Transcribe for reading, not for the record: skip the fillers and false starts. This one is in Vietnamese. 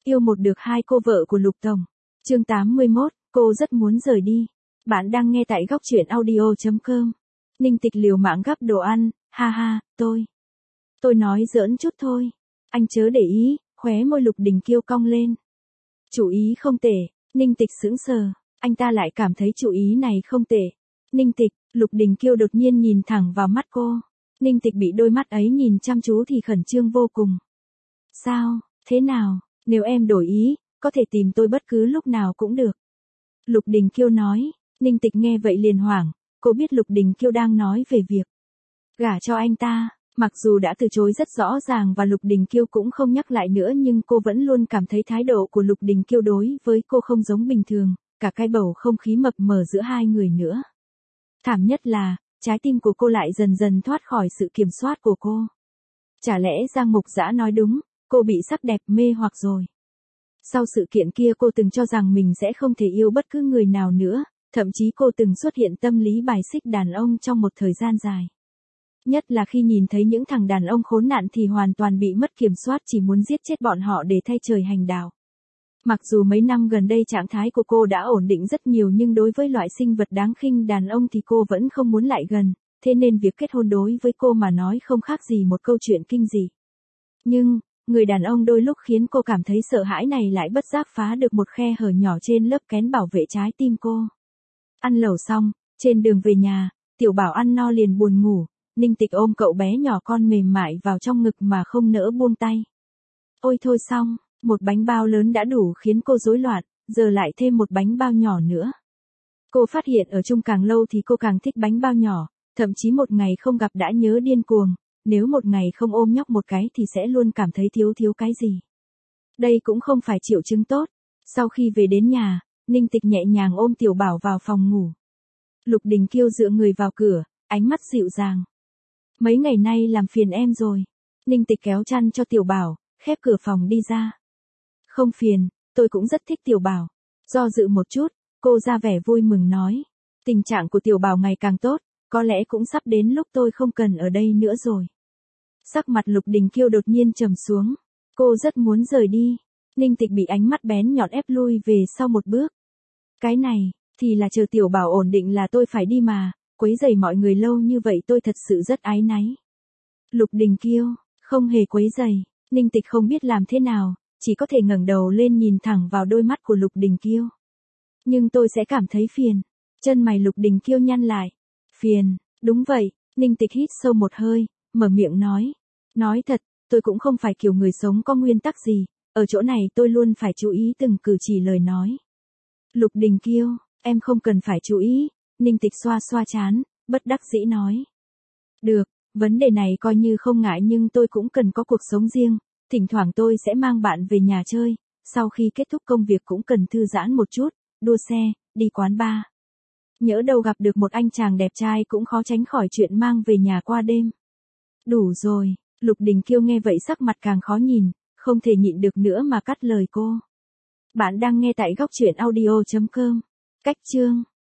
Yêu một được hai cô vợ của Lục Tổng. Chương 81, cô rất muốn rời đi. Bạn đang nghe tại góc truyện audio.com. Ninh Tịch liều mạng gắp đồ ăn, ha ha, tôi nói giỡn chút thôi. Anh chớ để ý, khóe môi Lục Đình Kiêu cong lên. Chủ ý không tệ, Ninh Tịch sững sờ, anh ta lại cảm thấy chủ ý này không tệ. Ninh Tịch, Lục Đình Kiêu đột nhiên nhìn thẳng vào mắt cô. Ninh Tịch bị đôi mắt ấy nhìn chăm chú thì khẩn trương vô cùng. Sao, thế nào, nếu em đổi ý, có thể tìm tôi bất cứ lúc nào cũng được. Lục Đình Kiêu nói. Ninh Tịch nghe vậy liền hoảng, cô biết Lục Đình Kiêu đang nói về việc gả cho anh ta. Mặc dù đã từ chối rất rõ ràng và Lục Đình Kiêu cũng không nhắc lại nữa, nhưng cô vẫn luôn cảm thấy thái độ của Lục Đình Kiêu đối với cô không giống bình thường, cả cái bầu không khí mập mờ giữa hai người nữa. Thảm nhất là, trái tim của cô lại dần dần thoát khỏi sự kiểm soát của cô. Chả lẽ Giang Mục Dã nói đúng, cô bị sắc đẹp mê hoặc rồi. Sau sự kiện kia cô từng cho rằng mình sẽ không thể yêu bất cứ người nào nữa, thậm chí cô từng xuất hiện tâm lý bài xích đàn ông trong một thời gian dài. Nhất là khi nhìn thấy những thằng đàn ông khốn nạn thì hoàn toàn bị mất kiểm soát, chỉ muốn giết chết bọn họ để thay trời hành đạo. Mặc dù mấy năm gần đây trạng thái của cô đã ổn định rất nhiều, nhưng đối với loại sinh vật đáng khinh đàn ông thì cô vẫn không muốn lại gần, thế nên việc kết hôn đối với cô mà nói không khác gì một câu chuyện kinh dị. Nhưng, người đàn ông đôi lúc khiến cô cảm thấy sợ hãi này lại bất giác phá được một khe hở nhỏ trên lớp kén bảo vệ trái tim cô. Ăn lẩu xong, trên đường về nhà, Tiểu Bảo ăn no liền buồn ngủ, Ninh Tịch ôm cậu bé nhỏ con mềm mại vào trong ngực mà không nỡ buông tay. Ôi thôi xong, một bánh bao lớn đã đủ khiến cô rối loạn, giờ lại thêm một bánh bao nhỏ nữa. Cô phát hiện ở chung càng lâu thì cô càng thích bánh bao nhỏ, thậm chí một ngày không gặp đã nhớ điên cuồng, nếu một ngày không ôm nhóc một cái thì sẽ luôn cảm thấy thiếu cái gì. Đây cũng không phải triệu chứng tốt. Sau khi về đến nhà, Ninh Tịch nhẹ nhàng ôm Tiểu Bảo vào phòng ngủ. Lục Đình Kiêu dựa người vào cửa, ánh mắt dịu dàng. Mấy ngày nay làm phiền em rồi. Ninh Tịch kéo chăn cho Tiểu Bảo, khép cửa phòng đi ra. Không phiền, tôi cũng rất thích Tiểu Bảo. Do dự một chút, cô ra vẻ vui mừng nói. Tình trạng của Tiểu Bảo ngày càng tốt, có lẽ cũng sắp đến lúc tôi không cần ở đây nữa rồi. Sắc mặt Lục Đình Kiêu đột nhiên trầm xuống. Cô rất muốn rời đi. Ninh Tịch bị ánh mắt bén nhọn ép lui về sau một bước. Cái này, thì là chờ Tiểu Bảo ổn định là tôi phải đi mà, quấy rầy mọi người lâu như vậy tôi thật sự rất áy náy. Lục Đình Kiêu, không hề quấy rầy. Ninh Tịch không biết làm thế nào, chỉ có thể ngẩng đầu lên nhìn thẳng vào đôi mắt của Lục Đình Kiêu. Nhưng tôi sẽ cảm thấy phiền. Chân mày Lục Đình Kiêu nhăn lại. Phiền, đúng vậy. Ninh Tịch hít sâu một hơi, mở miệng nói. Nói thật, tôi cũng không phải kiểu người sống có nguyên tắc gì, ở chỗ này tôi luôn phải chú ý từng cử chỉ lời nói. Lục Đình Kiêu, em không cần phải chú ý. Ninh Tịch xoa xoa trán, bất đắc dĩ nói. Được, vấn đề này coi như không ngại, nhưng tôi cũng cần có cuộc sống riêng, thỉnh thoảng tôi sẽ mang bạn về nhà chơi, sau khi kết thúc công việc cũng cần thư giãn một chút, đua xe, đi quán bar. Nhỡ đâu gặp được một anh chàng đẹp trai cũng khó tránh khỏi chuyện mang về nhà qua đêm. Đủ rồi. Lục Đình Kiêu nghe vậy sắc mặt càng khó nhìn, không thể nhịn được nữa mà cắt lời cô. Bạn đang nghe tại góc truyện audio.com. Cách chương